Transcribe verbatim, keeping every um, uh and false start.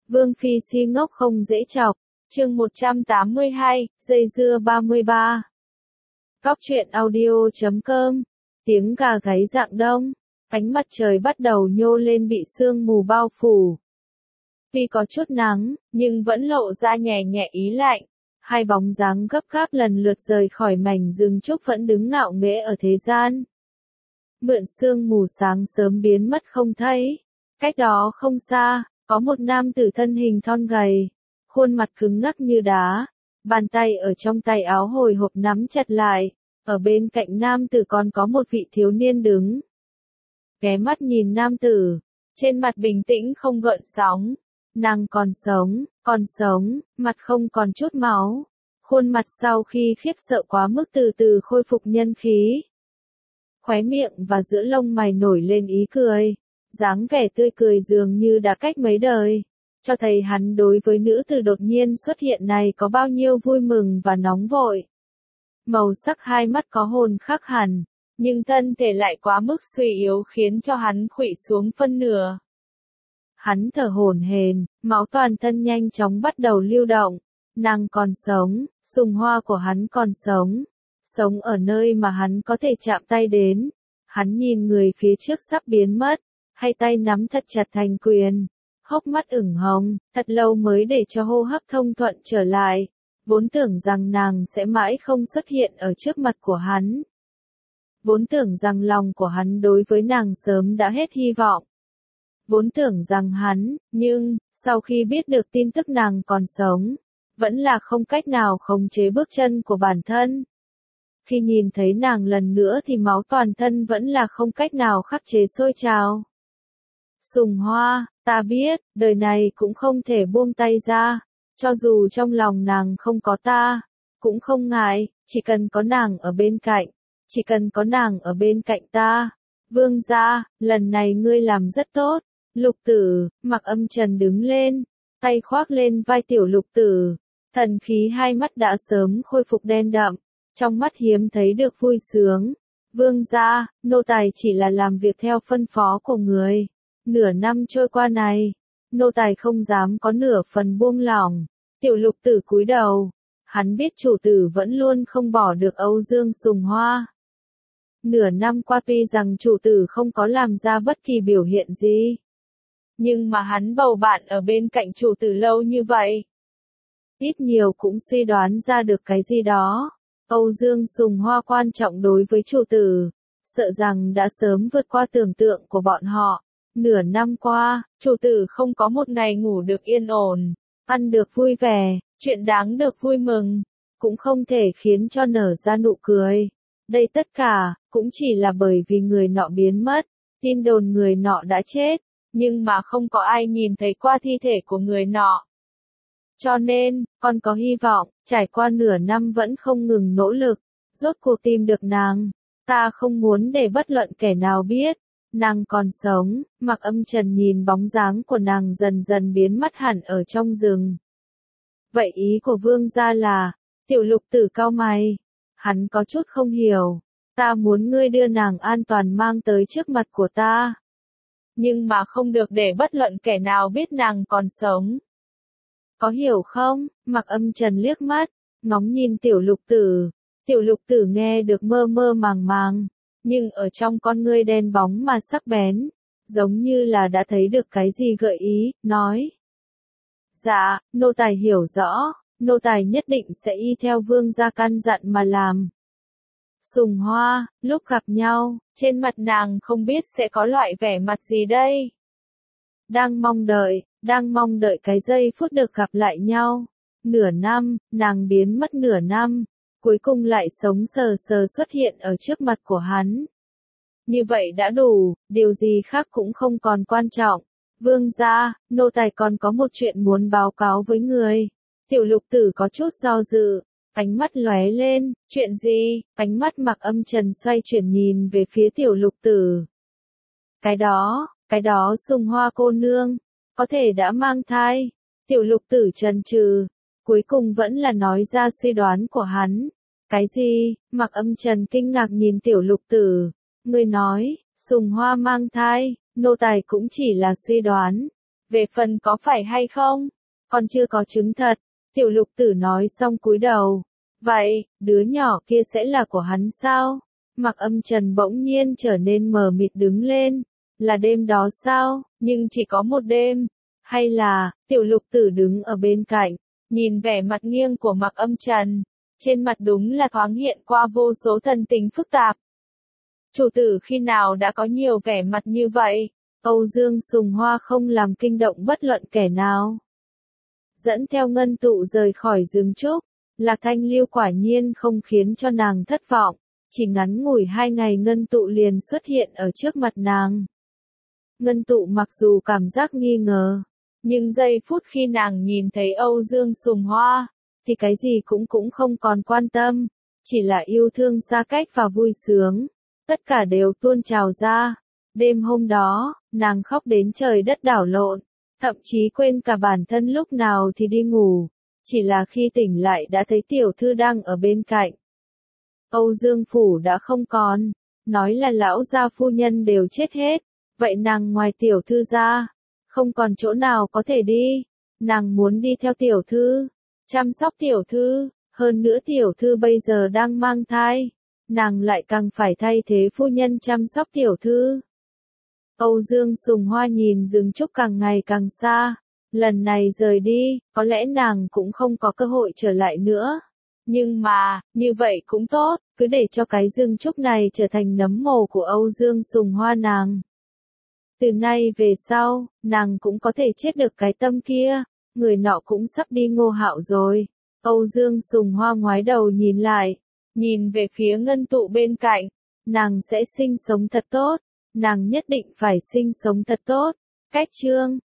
Vương Phi si ngốc không dễ chọc, chương một trăm tám mươi hai, dây dưa ba mươi ba. Góc truyện audio chấm com, tiếng gà gáy rạng đông, ánh mặt trời bắt đầu nhô lên bị sương mù bao phủ. Tuy có chút nắng, nhưng vẫn lộ ra nhẹ nhẹ ý lạnh. Hai bóng dáng gấp gáp lần lượt rời khỏi mảnh rừng trúc vẫn đứng ngạo nghễ ở thế gian. Mượn sương mù sáng sớm biến mất không thấy. Cách đó không xa, có một nam tử thân hình thon gầy, khuôn mặt cứng ngắc như đá, bàn tay ở trong tay áo hồi hộp nắm chặt lại, ở bên cạnh nam tử còn có một vị thiếu niên đứng. Ghé mắt nhìn nam tử, trên mặt bình tĩnh không gợn sóng, nàng còn sống, còn sống, mặt không còn chút máu, khuôn mặt sau khi khiếp sợ quá mức từ từ khôi phục nhân khí. Khóe miệng và giữa lông mày nổi lên ý cười, dáng vẻ tươi cười dường như đã cách mấy đời, cho thấy hắn đối với nữ tử đột nhiên xuất hiện này có bao nhiêu vui mừng và nóng vội. Màu sắc hai mắt có hồn khác hẳn, nhưng thân thể lại quá mức suy yếu khiến cho hắn khuỵu xuống phân nửa. Hắn thở hổn hển, máu toàn thân nhanh chóng bắt đầu lưu động, nàng còn sống, sùng hoa của hắn còn sống, sống ở nơi mà hắn có thể chạm tay đến. Hắn nhìn người phía trước sắp biến mất, hai tay nắm thật chặt thành quyền, hốc mắt ửng hồng, thật lâu mới để cho hô hấp thông thuận trở lại, vốn tưởng rằng nàng sẽ mãi không xuất hiện ở trước mặt của hắn. Vốn tưởng rằng lòng của hắn đối với nàng sớm đã hết hy vọng. Vốn tưởng rằng hắn, nhưng, sau khi biết được tin tức nàng còn sống, vẫn là không cách nào khống chế bước chân của bản thân. Khi nhìn thấy nàng lần nữa thì máu toàn thân vẫn là không cách nào khắc chế sôi trào. Sùng Hoa, ta biết, đời này cũng không thể buông tay ra, cho dù trong lòng nàng không có ta, cũng không ngại, chỉ cần có nàng ở bên cạnh, chỉ cần có nàng ở bên cạnh ta. Vương gia, lần này ngươi làm rất tốt. Lục Tử, Mặc Âm Trần đứng lên, tay khoác lên vai tiểu Lục Tử, thần khí hai mắt đã sớm khôi phục đen đậm, trong mắt hiếm thấy được vui sướng. Vương gia, nô tài chỉ là làm việc theo phân phó của người. Nửa năm trôi qua này, nô tài không dám có nửa phần buông lỏng. Tiểu Lục Tử cúi đầu, hắn biết chủ tử vẫn luôn không bỏ được Âu Dương Sùng Hoa. Nửa năm qua tuy rằng chủ tử không có làm ra bất kỳ biểu hiện gì, nhưng mà hắn bầu bạn ở bên cạnh chủ tử lâu như vậy, ít nhiều cũng suy đoán ra được cái gì đó. Âu Dương Sùng Hoa quan trọng đối với chủ tử, sợ rằng đã sớm vượt qua tưởng tượng của bọn họ. Nửa năm qua, chủ tử không có một ngày ngủ được yên ổn, ăn được vui vẻ, chuyện đáng được vui mừng, cũng không thể khiến cho nở ra nụ cười. Đây tất cả, cũng chỉ là bởi vì người nọ biến mất, tin đồn người nọ đã chết, nhưng mà không có ai nhìn thấy qua thi thể của người nọ. Cho nên, con có hy vọng, trải qua nửa năm vẫn không ngừng nỗ lực, rốt cuộc tìm được nàng. Ta không muốn để bất luận kẻ nào biết, nàng còn sống. Mặc Âm Trần nhìn bóng dáng của nàng dần dần biến mất hẳn ở trong rừng. Vậy ý của vương gia là, tiểu Lục Tử cau mày, hắn có chút không hiểu, ta muốn ngươi đưa nàng an toàn mang tới trước mặt của ta. Nhưng mà không được để bất luận kẻ nào biết nàng còn sống. Có hiểu không? Mặc Âm Trần liếc mắt, ngóng nhìn tiểu Lục Tử. Tiểu Lục Tử nghe được mơ mơ màng màng, nhưng ở trong con ngươi đen bóng mà sắc bén, giống như là đã thấy được cái gì gợi ý, nói. Dạ, nô tài hiểu rõ, nô tài nhất định sẽ y theo vương gia căn dặn mà làm. Sùng Hoa, lúc gặp nhau, trên mặt nàng không biết sẽ có loại vẻ mặt gì đây. Đang mong đợi, đang mong đợi cái giây phút được gặp lại nhau. Nửa năm, nàng biến mất nửa năm, cuối cùng lại sống sờ sờ xuất hiện ở trước mặt của hắn. Như vậy đã đủ, điều gì khác cũng không còn quan trọng. Vương gia, nô tài còn có một chuyện muốn báo cáo với người. Tiểu Lục Tử có chút do dự. Ánh mắt lóe lên, chuyện gì? Ánh mắt Mặc Âm Trần xoay chuyển nhìn về phía tiểu Lục Tử. Cái đó, cái đó Sùng Hoa cô nương, có thể đã mang thai. Tiểu Lục Tử chần chừ, cuối cùng vẫn là nói ra suy đoán của hắn. Cái gì? Mặc Âm Trần kinh ngạc nhìn tiểu Lục Tử. Ngươi nói, Sùng Hoa mang thai, nô tài cũng chỉ là suy đoán. về phần có phải hay không, còn chưa có chứng thật. Tiểu lục tử nói xong cúi đầu. Vậy, đứa nhỏ kia sẽ là của hắn sao? Mặc Âm Trần bỗng nhiên trở nên mờ mịt đứng lên. Là đêm đó sao? Nhưng chỉ có một đêm. Hay là, tiểu lục tử đứng ở bên cạnh, nhìn vẻ mặt nghiêng của Mặc Âm Trần. Trên mặt đúng là thoáng hiện qua vô số thần tình phức tạp. Chủ tử khi nào đã có nhiều vẻ mặt như vậy? Âu Dương Sùng Hoa không làm kinh động bất luận kẻ nào. Dẫn theo Ngân Tụ rời khỏi rừng trúc, Lạc Thanh Lưu quả nhiên không khiến cho nàng thất vọng. Chỉ ngắn ngủi hai ngày Ngân Tụ liền xuất hiện ở trước mặt nàng. Ngân Tụ mặc dù cảm giác nghi ngờ, nhưng giây phút khi nàng nhìn thấy Âu Dương Sùng Hoa, thì cái gì cũng cũng không còn quan tâm, chỉ là yêu thương xa cách và vui sướng, tất cả đều tuôn trào ra. Đêm hôm đó, nàng khóc đến trời đất đảo lộn, thậm chí quên cả bản thân lúc nào thì đi ngủ, chỉ là khi tỉnh lại đã thấy tiểu thư đang ở bên cạnh. Âu Dương Phủ đã không còn, nói là lão gia phu nhân đều chết hết, vậy nàng ngoài tiểu thư ra, không còn chỗ nào có thể đi, nàng muốn đi theo tiểu thư, chăm sóc tiểu thư, hơn nữa tiểu thư bây giờ đang mang thai, nàng lại càng phải thay thế phu nhân chăm sóc tiểu thư. Âu Dương Sùng Hoa nhìn rừng trúc càng ngày càng xa, lần này rời đi, có lẽ nàng cũng không có cơ hội trở lại nữa. Nhưng mà, như vậy cũng tốt, cứ để cho cái rừng trúc này trở thành nấm mồ của Âu Dương Sùng Hoa nàng. Từ nay về sau, nàng cũng có thể chết được cái tâm kia, người nọ cũng sắp đi Ngô Hạo rồi. Âu Dương Sùng Hoa ngoái đầu nhìn lại, nhìn về phía Ngân Tụ bên cạnh, nàng sẽ sinh sống thật tốt, nàng nhất định phải sinh sống thật tốt. Cách chương